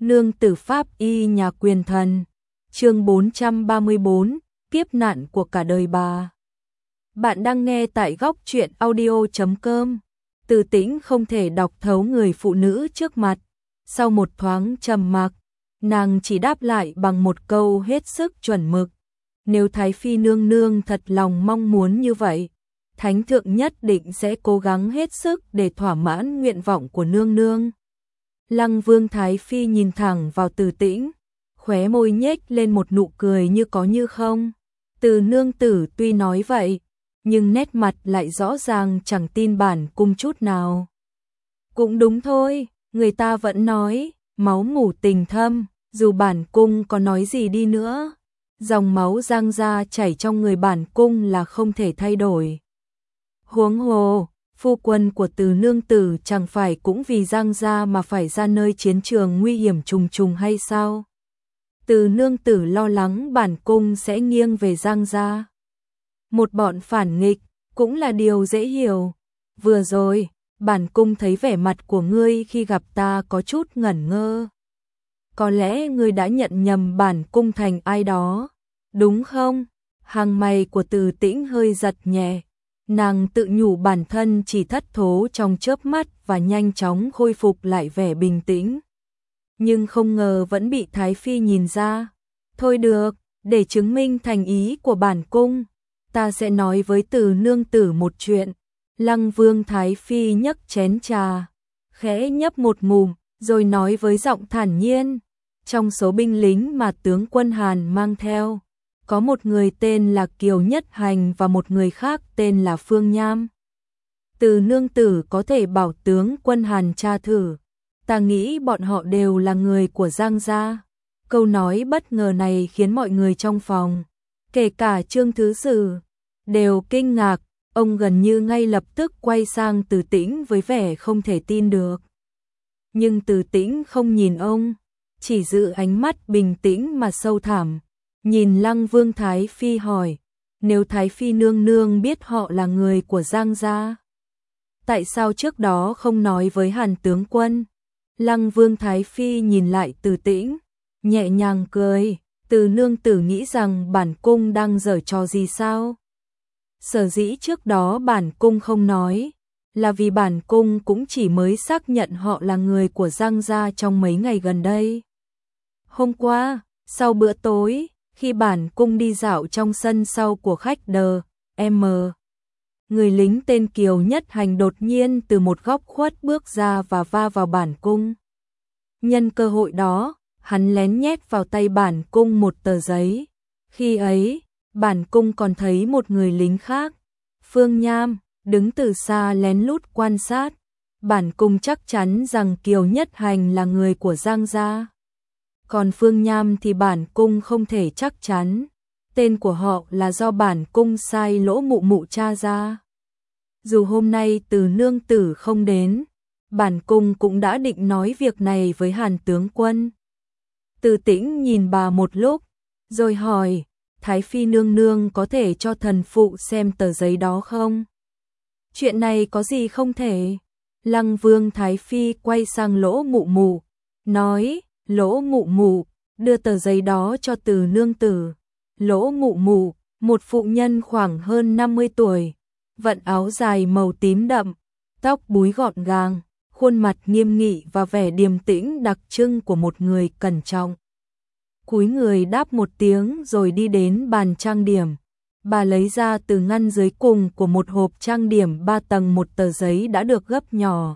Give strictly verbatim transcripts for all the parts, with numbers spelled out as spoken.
Nương tử pháp y nhà quyền thần. Chương bốn trăm ba mươi bốn, kiếp nạn của cả đời bà. Bạn đang nghe tại góc truyện audio chấm com. Từ Tĩnh không thể đọc thấu người phụ nữ trước mặt. Sau một thoáng trầm mặc, nàng chỉ đáp lại bằng một câu hết sức chuẩn mực. Nếu Thái Phi nương nương thật lòng mong muốn như vậy, Thánh thượng nhất định sẽ cố gắng hết sức để thỏa mãn nguyện vọng của nương nương. Lăng Vương Thái Phi nhìn thẳng vào Từ Tĩnh, khóe môi nhếch lên một nụ cười như có như không. Từ nương tử tuy nói vậy, nhưng nét mặt lại rõ ràng chẳng tin bản cung chút nào. Cũng đúng thôi, người ta vẫn nói, máu mủ tình thâm, dù bản cung có nói gì đi nữa, dòng máu Giang gia chảy trong người bản cung là không thể thay đổi. Huống hồ, phu quân của Từ nương tử chẳng phải cũng vì Giang gia mà phải ra nơi chiến trường nguy hiểm trùng trùng hay sao? Từ nương tử lo lắng bản cung sẽ nghiêng về Giang gia. Một bọn phản nghịch, cũng là điều dễ hiểu. Vừa rồi, bản cung thấy vẻ mặt của ngươi khi gặp ta có chút ngẩn ngơ. Có lẽ ngươi đã nhận nhầm bản cung thành ai đó, đúng không? Hàng mày của Từ Tĩnh hơi giật nhẹ. Nàng tự nhủ bản thân chỉ thất thố trong chớp mắt và nhanh chóng khôi phục lại vẻ bình tĩnh. Nhưng không ngờ vẫn bị Thái Phi nhìn ra. Thôi được, để chứng minh thành ý của bản cung, ta sẽ nói với Từ nương tử một chuyện. Lăng Vương Thái Phi nhấc chén trà, khẽ nhấp một ngụm, rồi nói với giọng thản nhiên. Trong số binh lính mà tướng quân Hàn mang theo, có một người tên là Kiều Nhất Hành và một người khác tên là Phương Nham. Từ nương tử có thể bảo tướng quân Hàn tra thử. Ta nghĩ bọn họ đều là người của Giang gia. Câu nói bất ngờ này khiến mọi người trong phòng, kể cả Trương Thứ Sử, đều kinh ngạc. Ông gần như ngay lập tức quay sang Từ Tĩnh với vẻ không thể tin được. Nhưng Từ Tĩnh không nhìn ông, chỉ giữ ánh mắt bình tĩnh mà sâu thẳm. Nhìn Lăng Vương Thái Phi hỏi, nếu Thái Phi nương nương biết họ là người của Giang gia, tại sao trước đó không nói với Hàn tướng quân? Lăng Vương Thái Phi nhìn lại Từ Tĩnh, nhẹ nhàng cười. Từ nương tử nghĩ rằng bản cung đang giở trò gì sao? Sở dĩ trước đó bản cung không nói, là vì bản cung cũng chỉ mới xác nhận họ là người của Giang gia trong mấy ngày gần đây. Hôm qua, sau bữa tối, khi bản cung đi dạo trong sân sau của khách đờ, em, người lính tên Kiều Nhất Hành đột nhiên từ một góc khuất bước ra và va vào bản cung. Nhân cơ hội đó, hắn lén nhét vào tay bản cung một tờ giấy. Khi ấy, bản cung còn thấy một người lính khác, Phương Nham, đứng từ xa lén lút quan sát. Bản cung chắc chắn rằng Kiều Nhất Hành là người của Giang gia. Còn Phương Nham thì bản cung không thể chắc chắn. Tên của họ là do bản cung sai lỗ mụ mụ tra ra. Dù hôm nay Từ nương tử không đến, bản cung cũng đã định nói việc này với Hàn tướng quân. Từ Tĩnh nhìn bà một lúc, rồi hỏi, Thái Phi nương nương có thể cho thần phụ xem tờ giấy đó không? Chuyện này có gì không thể? Lăng Vương Thái Phi quay sang lỗ mụ mụ, nói, lỗ mụ mụ, đưa tờ giấy đó cho Từ nương tử. Lỗ mụ mụ, một phụ nhân khoảng hơn năm mươi tuổi, vận áo dài màu tím đậm, tóc búi gọn gàng, khuôn mặt nghiêm nghị và vẻ điềm tĩnh đặc trưng của một người cẩn trọng. Cúi người đáp một tiếng rồi đi đến bàn trang điểm. Bà lấy ra từ ngăn dưới cùng của một hộp trang điểm ba tầng một tờ giấy đã được gấp nhỏ.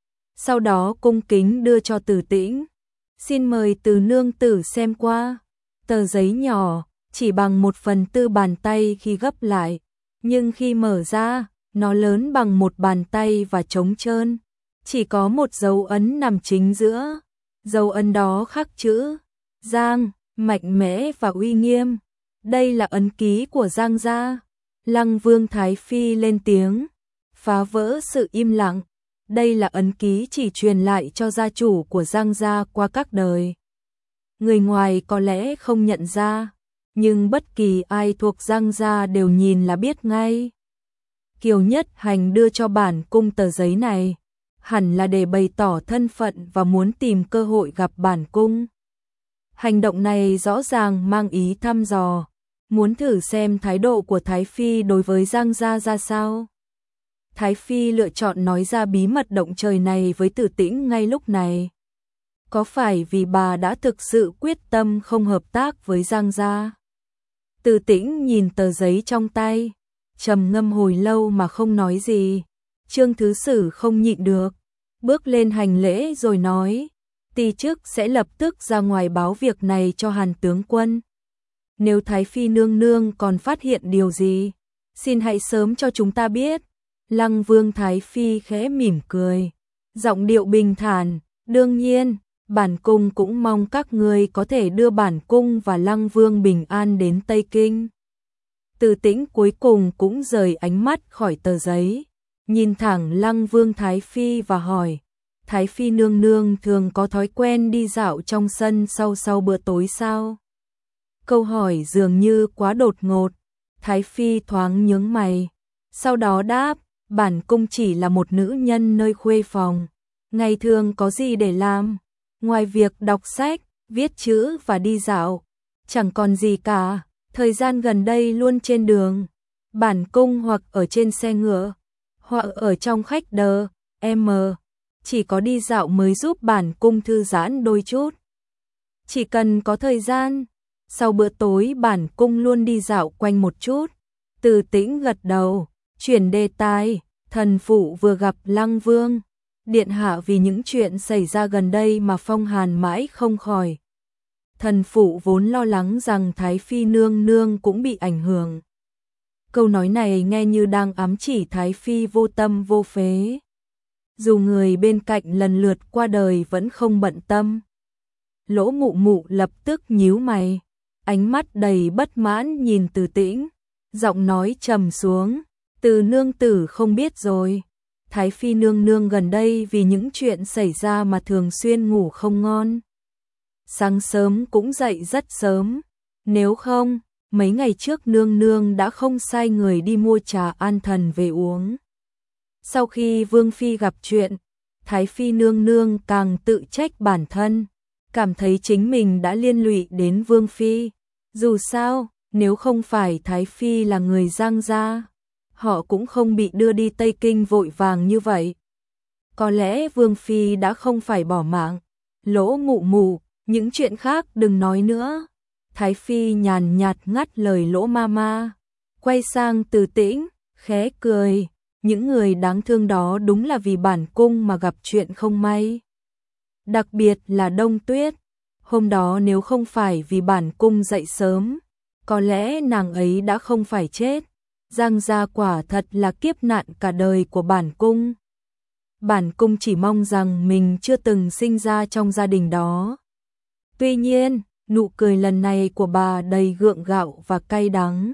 Sau đó cung kính đưa cho Từ Tĩnh. Xin mời Từ nương tử xem qua. Tờ giấy nhỏ, chỉ bằng một phần tư bàn tay khi gấp lại, nhưng khi mở ra, nó lớn bằng một bàn tay và trống trơn. Chỉ có một dấu ấn nằm chính giữa. Dấu ấn đó khắc chữ Giang, mạnh mẽ và uy nghiêm. Đây là ấn ký của Giang gia. Lăng Vương Thái Phi lên tiếng, phá vỡ sự im lặng. Đây là ấn ký chỉ truyền lại cho gia chủ của Giang gia qua các đời. Người ngoài có lẽ không nhận ra, nhưng bất kỳ ai thuộc Giang gia đều nhìn là biết ngay. Kiều Nhất Hành đưa cho bản cung tờ giấy này. hẳn là để bày tỏ thân phận và muốn tìm cơ hội gặp bản cung. Hành động này rõ ràng mang ý thăm dò, muốn thử xem thái độ của Thái Phi đối với Giang gia ra sao. Thái Phi lựa chọn nói ra bí mật động trời này với Từ Tĩnh ngay lúc này. Có phải vì bà đã thực sự quyết tâm không hợp tác với Giang gia? Từ Tĩnh nhìn tờ giấy trong tay, trầm ngâm hồi lâu mà không nói gì. Trương Thứ Sử không nhịn được, bước lên hành lễ rồi nói, ti chức sẽ lập tức ra ngoài báo việc này cho Hàn tướng quân. Nếu Thái Phi nương nương còn phát hiện điều gì, xin hãy sớm cho chúng ta biết. Lăng Vương Thái Phi khẽ mỉm cười, giọng điệu bình thản, đương nhiên, bản cung cũng mong các ngươi có thể đưa bản cung và Lăng Vương bình an đến Tây Kinh. Từ Tĩnh cuối cùng cũng rời ánh mắt khỏi tờ giấy, nhìn thẳng Lăng Vương Thái Phi và hỏi, Thái Phi nương nương thường có thói quen đi dạo trong sân sau sau bữa tối sao? Câu hỏi dường như quá đột ngột, Thái Phi thoáng nhướng mày, sau đó đáp, bản cung chỉ là một nữ nhân nơi khuê phòng, ngày thường có gì để làm, ngoài việc đọc sách, viết chữ và đi dạo, chẳng còn gì cả, thời gian gần đây luôn trên đường, bản cung hoặc ở trên xe ngựa, hoặc ở trong khách đờ, em, chỉ có đi dạo mới giúp bản cung thư giãn đôi chút. Chỉ cần có thời gian, sau bữa tối bản cung luôn đi dạo quanh một chút. Từ Tĩnh gật đầu, chuyển đề tài, thần phụ vừa gặp Lăng Vương. Điện hạ vì những chuyện xảy ra gần đây mà phong hàn mãi không khỏi. Thần phụ vốn lo lắng rằng Thái Phi nương nương cũng bị ảnh hưởng. Câu nói này nghe như đang ám chỉ Thái Phi vô tâm vô phế. Dù người bên cạnh lần lượt qua đời vẫn không bận tâm. Lỗ Mụ Mụ lập tức nhíu mày, ánh mắt đầy bất mãn nhìn Từ Tĩnh, giọng nói trầm xuống, Từ nương tử không biết rồi. Thái Phi nương nương gần đây vì những chuyện xảy ra mà thường xuyên ngủ không ngon. Sáng sớm cũng dậy rất sớm, nếu không, mấy ngày trước nương nương đã không sai người đi mua trà an thần về uống. Sau khi Vương Phi gặp chuyện, Thái Phi nương nương càng tự trách bản thân, cảm thấy chính mình đã liên lụy đến Vương Phi. Dù sao, nếu không phải Thái Phi là người Giang gia, họ cũng không bị đưa đi Tây Kinh vội vàng như vậy. Có lẽ Vương Phi đã không phải bỏ mạng. Lỗ Mụ Mụ, những chuyện khác đừng nói nữa. Thái Phi nhàn nhạt ngắt lời Lỗ Mama, quay sang Từ Tĩnh, khẽ cười, những người đáng thương đó đúng là vì bản cung mà gặp chuyện không may. Đặc biệt là Đông Tuyết, hôm đó nếu không phải vì bản cung dậy sớm, có lẽ nàng ấy đã không phải chết. Giang gia quả thật là kiếp nạn cả đời của bản cung. Bản cung chỉ mong rằng mình chưa từng sinh ra trong gia đình đó. Tuy nhiên, nụ cười lần này của bà đầy gượng gạo và cay đắng.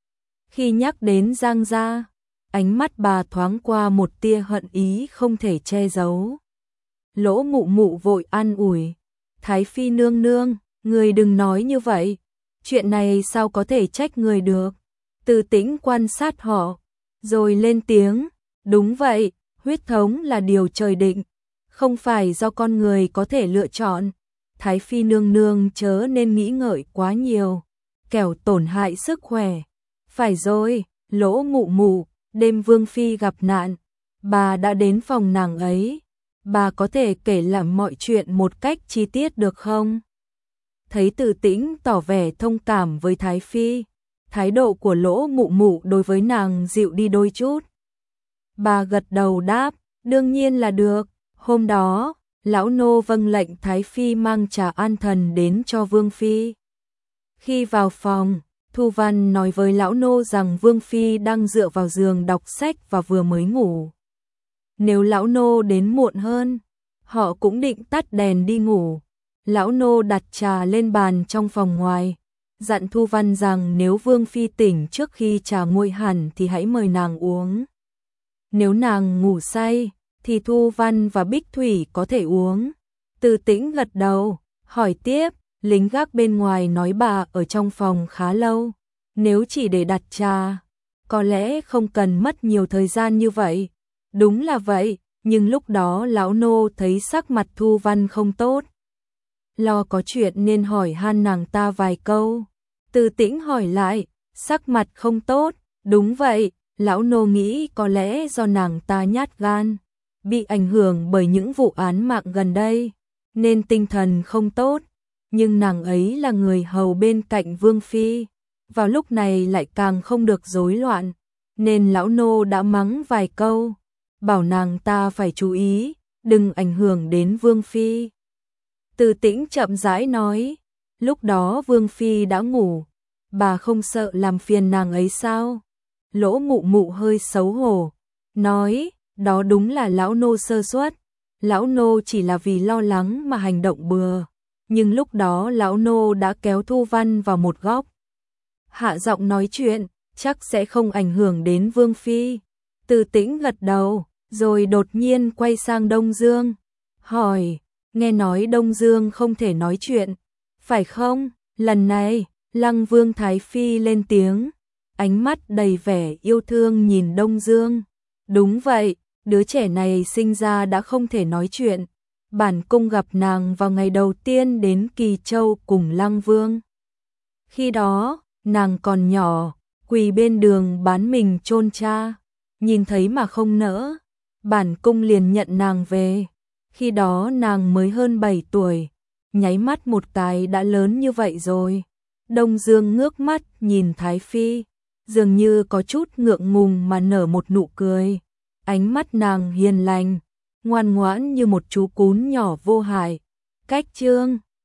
Khi nhắc đến Giang gia, ánh mắt bà thoáng qua một tia hận ý không thể che giấu. Lỗ Mụ Mụ vội an ủi, Thái Phi nương nương, người đừng nói như vậy, chuyện này sao có thể trách người được. Từ Tĩnh quan sát họ, rồi lên tiếng, đúng vậy, huyết thống là điều trời định, không phải do con người có thể lựa chọn. Thái Phi nương nương chớ nên nghĩ ngợi quá nhiều, kẻo tổn hại sức khỏe. Phải rồi, Lỗ Mụ Mụ, đêm Vương Phi gặp nạn, bà đã đến phòng nàng ấy, bà có thể kể lại mọi chuyện một cách chi tiết được không? Thấy Từ Tĩnh tỏ vẻ thông cảm với Thái Phi, thái độ của Lỗ Mụ Mụ đối với nàng dịu đi đôi chút. Bà gật đầu đáp, đương nhiên là được. Hôm đó, lão nô vâng lệnh Thái Phi mang trà an thần đến cho Vương Phi. Khi vào phòng, Thu Văn nói với lão nô rằng Vương Phi đang dựa vào giường đọc sách và vừa mới ngủ. Nếu lão nô đến muộn hơn, họ cũng định tắt đèn đi ngủ. Lão nô đặt trà lên bàn trong phòng ngoài, dặn Thu Văn rằng nếu Vương Phi tỉnh trước khi trà nguội hẳn thì hãy mời nàng uống. Nếu nàng ngủ say, thì Thu Văn và Bích Thủy có thể uống. Từ Tĩnh gật đầu, hỏi tiếp, lính gác bên ngoài nói bà ở trong phòng khá lâu, nếu chỉ để đặt trà, có lẽ không cần mất nhiều thời gian như vậy. Đúng là vậy, nhưng lúc đó lão nô thấy sắc mặt Thu Văn không tốt. Lo có chuyện nên hỏi han nàng ta vài câu. Từ Tĩnh hỏi lại, sắc mặt không tốt, đúng vậy, lão nô nghĩ có lẽ do nàng ta nhát gan, bị ảnh hưởng bởi những vụ án mạng gần đây, nên tinh thần không tốt, nhưng nàng ấy là người hầu bên cạnh Vương Phi, vào lúc này lại càng không được rối loạn, nên lão nô đã mắng vài câu, bảo nàng ta phải chú ý, đừng ảnh hưởng đến Vương Phi. Từ Tĩnh chậm rãi nói, lúc đó Vương Phi đã ngủ, bà không sợ làm phiền nàng ấy sao? Lỗ Mụ Mụ hơi xấu hổ, nói, đó đúng là lão nô sơ suất, lão nô chỉ là vì lo lắng mà hành động bừa, nhưng lúc đó lão nô đã kéo Thu Văn vào một góc. Hạ giọng nói chuyện, chắc sẽ không ảnh hưởng đến Vương Phi. Từ Tĩnh gật đầu, rồi đột nhiên quay sang Đông Dương, hỏi, nghe nói Đông Dương không thể nói chuyện, phải không? Lần này, Lăng Vương Thái Phi lên tiếng, ánh mắt đầy vẻ yêu thương nhìn Đông Dương. Đúng vậy, đứa trẻ này sinh ra đã không thể nói chuyện. Bản cung gặp nàng vào ngày đầu tiên đến Kỳ Châu cùng Lăng Vương. Khi đó, nàng còn nhỏ, quỳ bên đường bán mình chôn cha, nhìn thấy mà không nỡ. Bản cung liền nhận nàng về. Khi đó nàng mới hơn bảy tuổi, nháy mắt một cái đã lớn như vậy rồi. Đông Dương ngước mắt nhìn Thái Phi, dường như có chút ngượng ngùng mà nở một nụ cười. Ánh mắt nàng hiền lành, ngoan ngoãn như một chú cún nhỏ vô hại. Cách chương